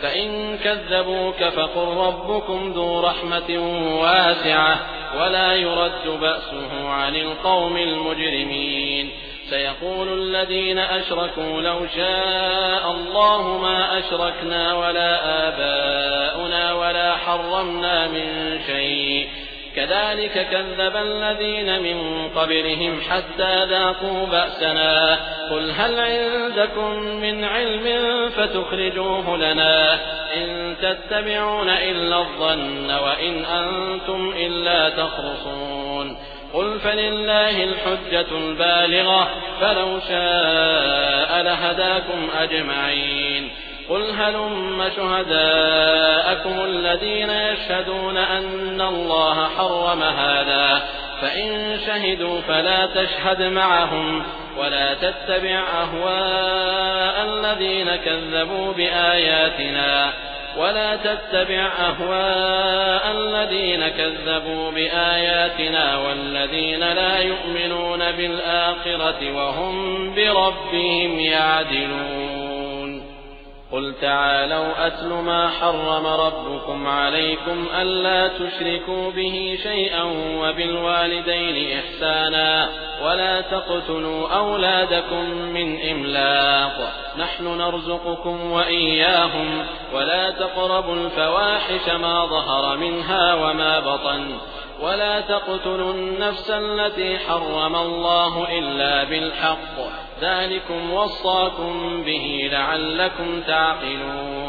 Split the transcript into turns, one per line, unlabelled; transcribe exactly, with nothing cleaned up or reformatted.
فإن كذبوك فقل ربكم ذو رحمة واسعة ولا يرد بأسه عن القوم المجرمين. سيقول الذين أشركوا لو شاء الله ما أشركنا ولا آباؤنا ولا حرمنا من شيء كذلك كذب الذين من قبلهم حتى ذاقوا بأسنا قل هل عندكم من علم فتخرجوه لنا إن تتبعون إلا الظن وإن أنتم إلا تخرصون قل فلله الحجة البالغة فلو شاء لهداكم أجمعين قل هلم شهداءكم الذين يشهدون أن الله حرم هذا فإن شهدوا فلا تشهد معهم ولا تتبع أهواء الذين كذبوا بآياتنا ولا تتبع أهواء الذين كذبوا بآياتنا والذين لا يؤمنون بالآخرة وهم بربهم يعدلون قل تعالوا أتل ما حرم ربكم عليكم ألا تشركوا به شيئا وبالوالدين إحسانا ولا تقتلوا أولادكم من إملاق نحن نرزقكم وإياهم ولا تقربوا الفواحش ما ظهر منها وما بطن ولا تقتلوا النفس التي حرم الله إلا بالحق ذلكم وصاكم به لعلكم تعقلون